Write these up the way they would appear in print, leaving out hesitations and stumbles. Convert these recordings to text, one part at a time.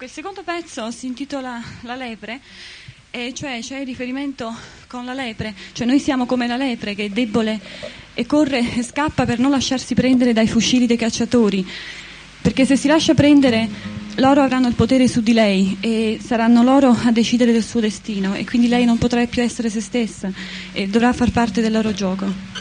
il secondo pezzo si intitola La lepre, e cioè c'è il riferimento con la lepre, cioè noi siamo come la lepre che è debole e corre e scappa per non lasciarsi prendere dai fucili dei cacciatori, perché se si lascia prendere loro avranno il potere su di lei e saranno loro a decidere del suo destino, e quindi lei non potrà più essere se stessa e dovrà far parte del loro gioco.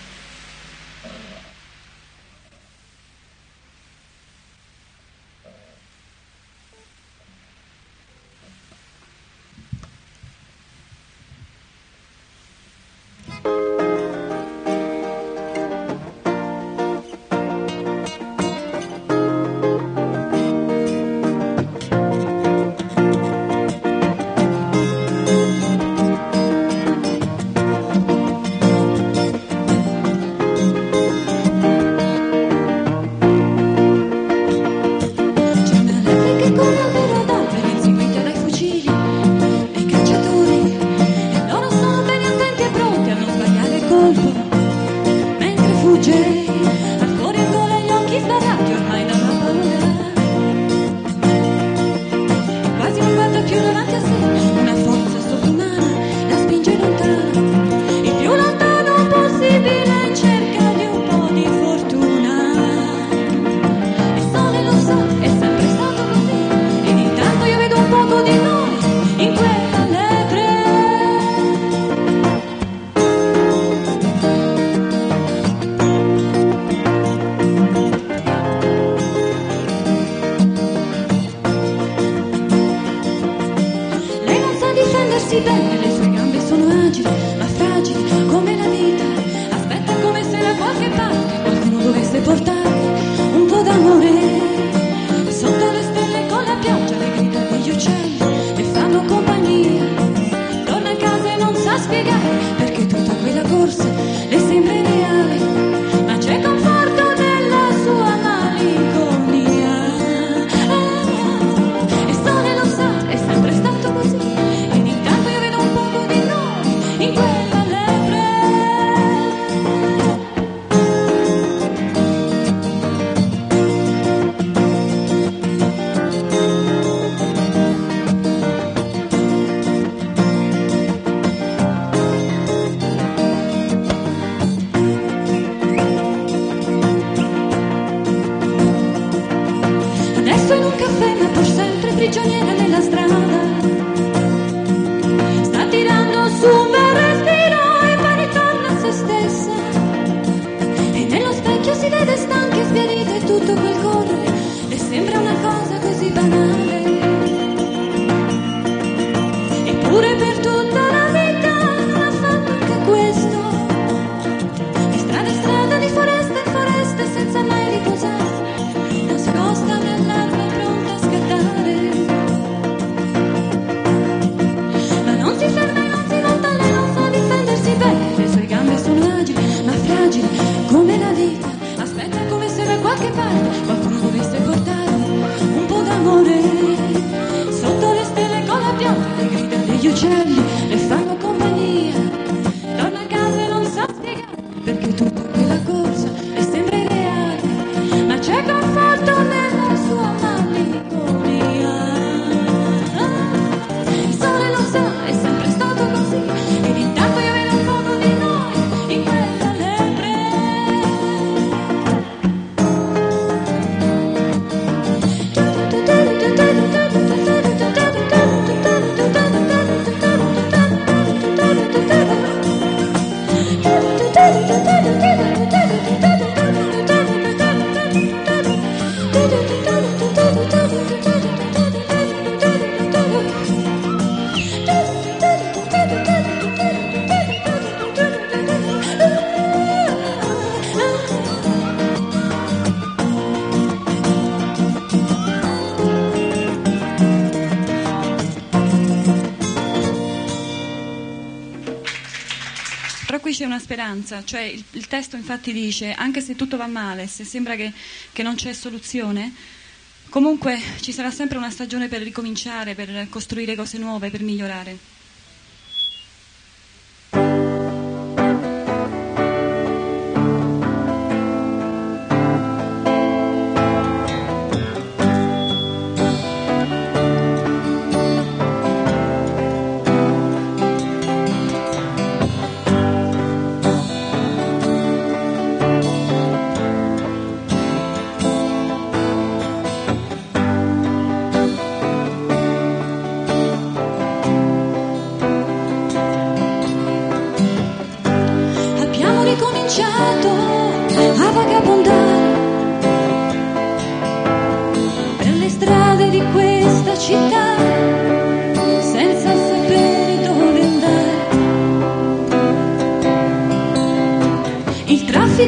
C'è una speranza, cioè il testo infatti dice: anche se tutto va male, se sembra che non c'è soluzione, comunque ci sarà sempre una stagione per ricominciare, per costruire cose nuove, per migliorare.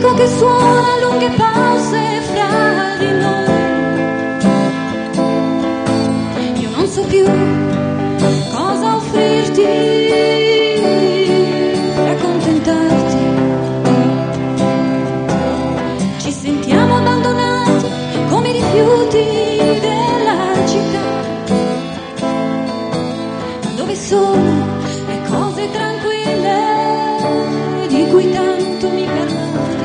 l'eco che suona lunghe pause fra di noi. Io non so più cosa offrirti per accontentarti. Ci sentiamo abbandonati come i rifiuti della città, dove sono le cose tranquille di cui tanto mi parlavi.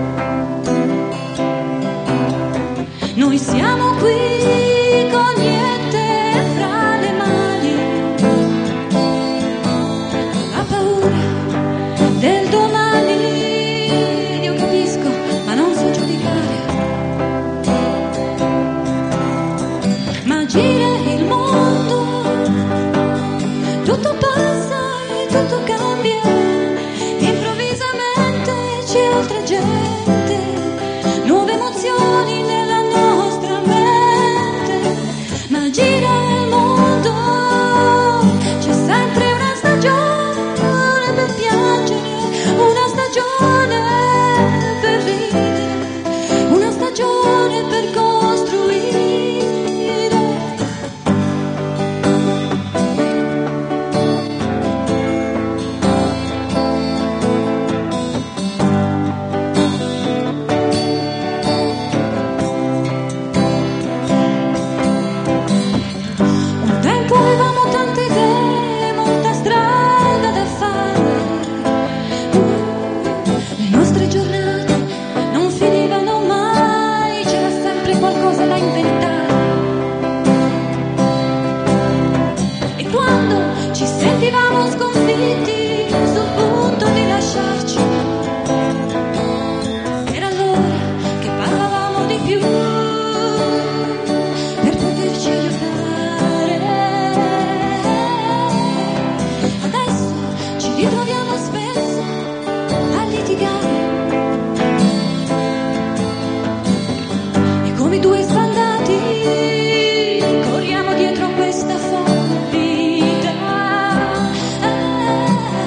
Noi siamo qui con niente fra le mani, la paura del domani. Io capisco, ma non so giudicare. Ma gira il mondo, tutto passa e tutto cambia, improvvisamente c'è altra gente, nuove emozioni nella nostra mente. Ma gira il mondo, c'è sempre una stagione per piangere, una stagione per ridere, una stagione per costruire. Un tempo avevamo tante idee, molta strada da fare. Le nostre giornate non finivano mai, c'era sempre qualcosa da inventare. E quando ci sentivamo sconfitti sul punto di lasciarci, era allora che parlavamo di più per poterci aiutare. Adesso ci ritroviamo spesso a litigare, e come due sbandati corriamo dietro questa folle vita.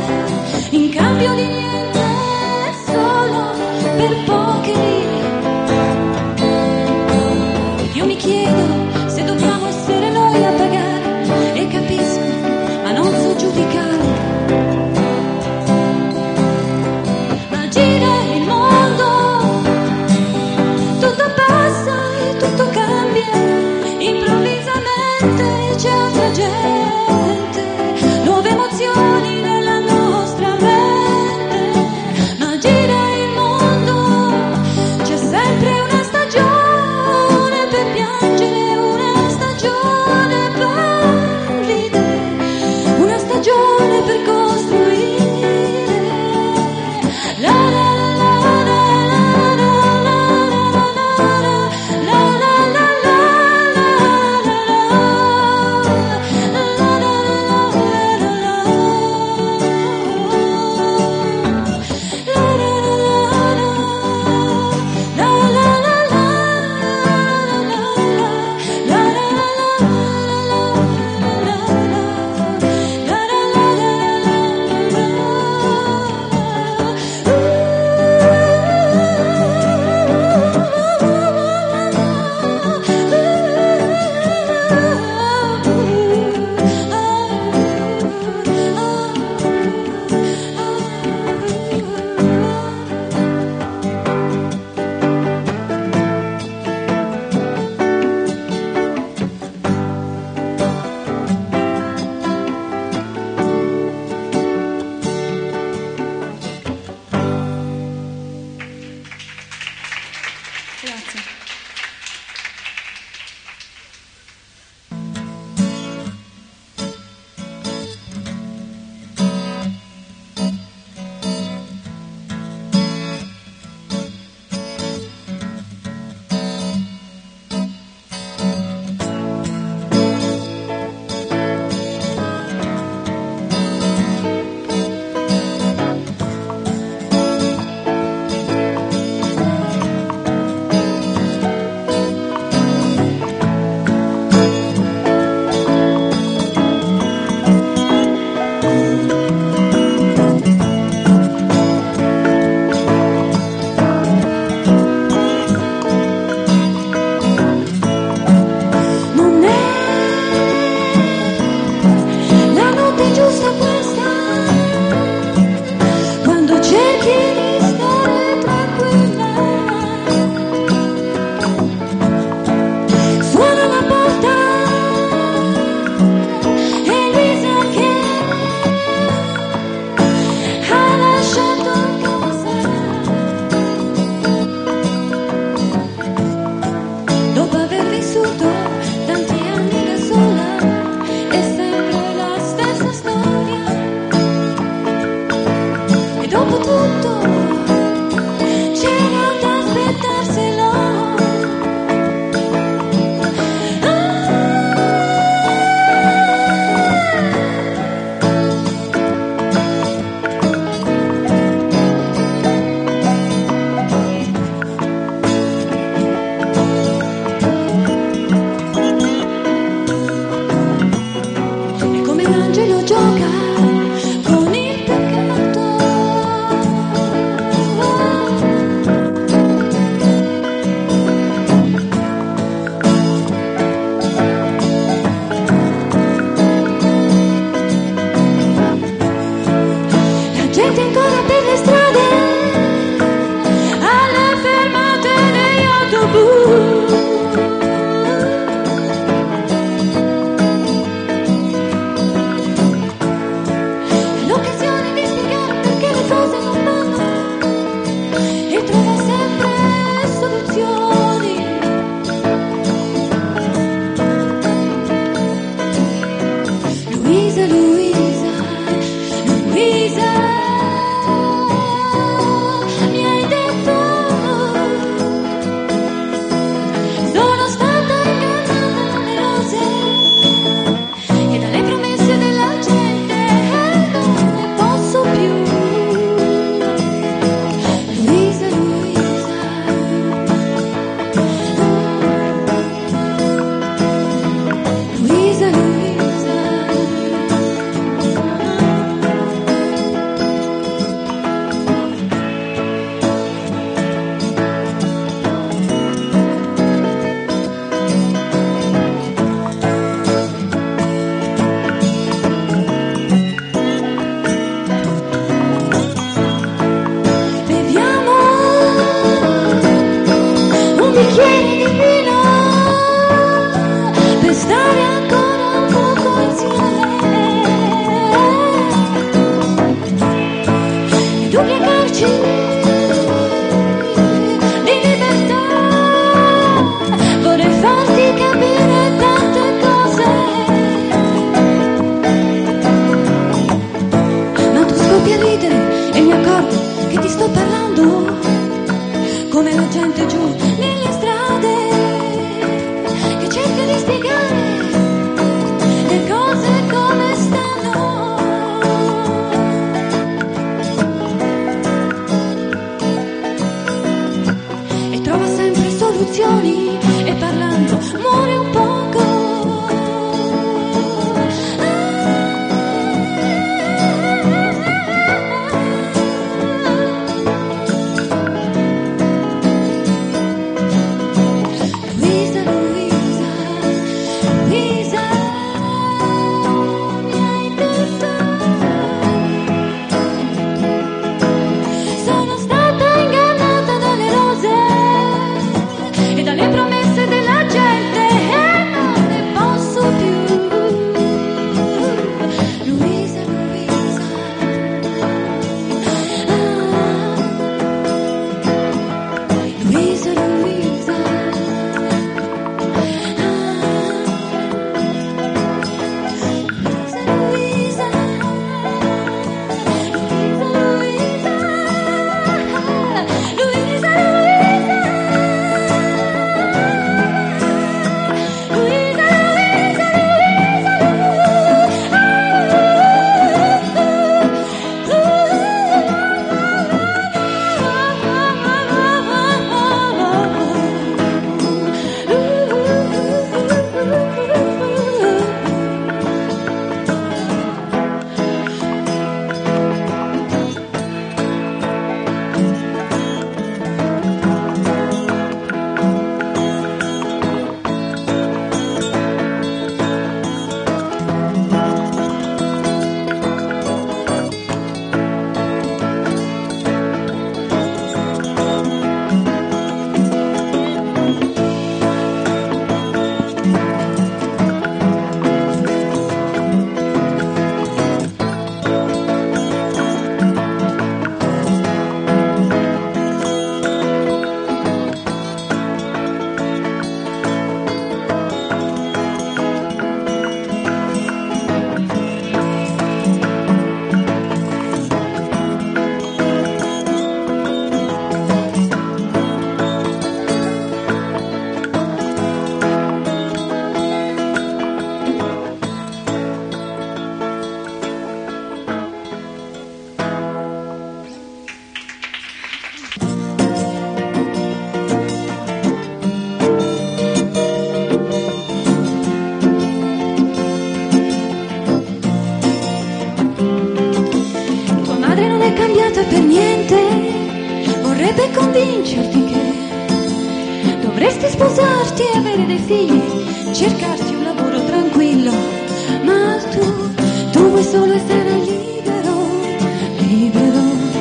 vorrebbe convincerti che dovresti sposarti e avere dei figli, cercarti un lavoro tranquillo, ma tu vuoi solo essere libero, libero.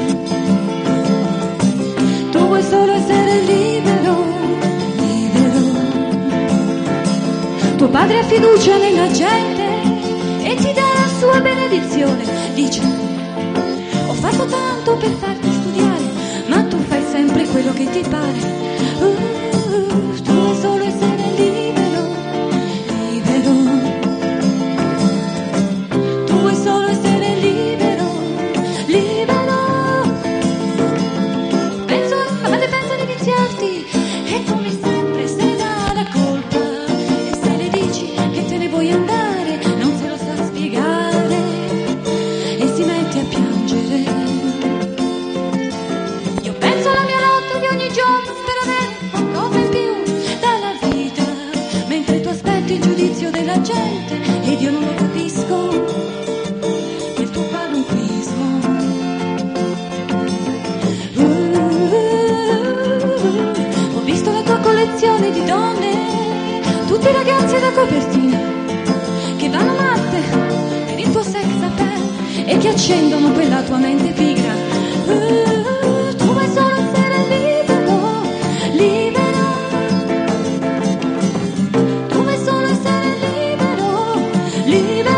Tu vuoi solo essere libero, libero. Tuo padre ha fiducia nella gente e ti dà la sua benedizione. Dice: ho fatto tanto per farti studiare, ma tu fai sempre quello che ti pare. Tu vuoi solo essere libero, libero. Tu vuoi solo essere libero, libero. La madre pensa di viziarti e come sempre se ne dà la colpa. E se le dici che te ne vuoi andare, non se lo sa spiegare e si mette a piangere. Io penso alla mia lotta di ogni giorno per avere qualcosa in più dalla vita, mentre tu aspetti il giudizio della gente ed io non lo capisco, il tuo qualunquismo. Ho visto la tua collezione di donne, tutti ragazzi da copertina, che vanno matte per il tuo sex appeal e che accendono quella tua mente pigra. Tu vuoi solo essere libero, libero. Tu vuoi solo essere libero, libero.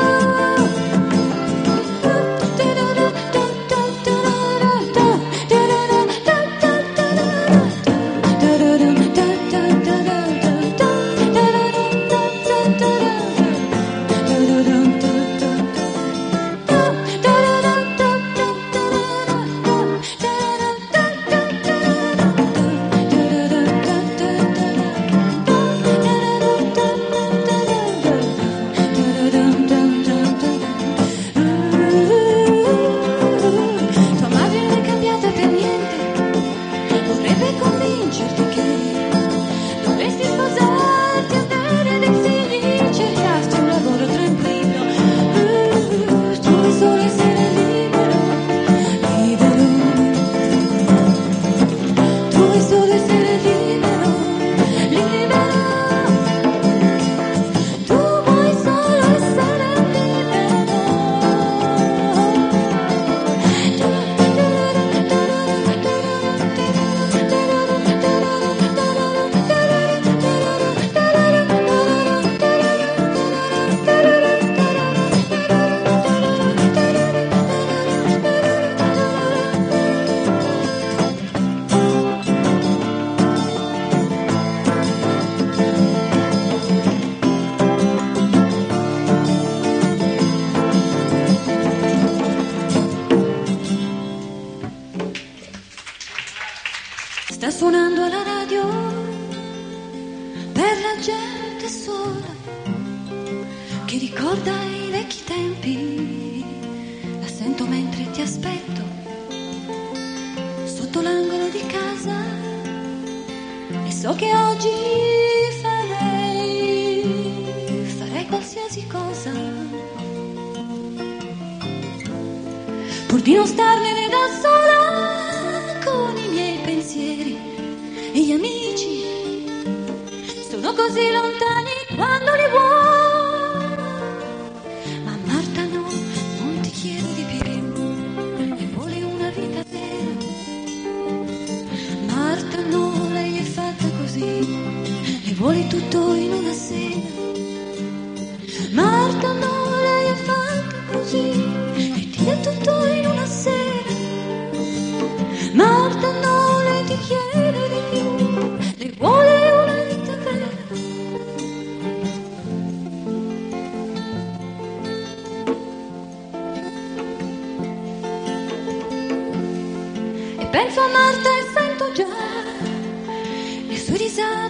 Tua madre non è cambiata per niente, vorrebbe convincerti che dovresti sposarti, avere dei figli, cercarti un lavoro tranquillo. Tu vuoi solo essere libero, libero. Tu vuoi solo essere libero, libero. Tu vuoi solo essere Sta suonando alla radio per la gente sola che ricorda i vecchi tempi. La sento mentre ti aspetto sotto l'angolo di casa e so che oggi farei qualsiasi cosa pur di non starmene da sola con i miei pensieri. E gli amici sono così lontani quando li vuoi. Ma Marta no, non ti chiedo di più, e vuole una vita vera. Marta no, lei è fatta così e vuole tutto in una sera. Marta no, lei è fatta così e ti dà tutto in una sera. Marta no, lei ti chiede di più, lei vuole una vita vera. E penso a Marta e sento già le sue risate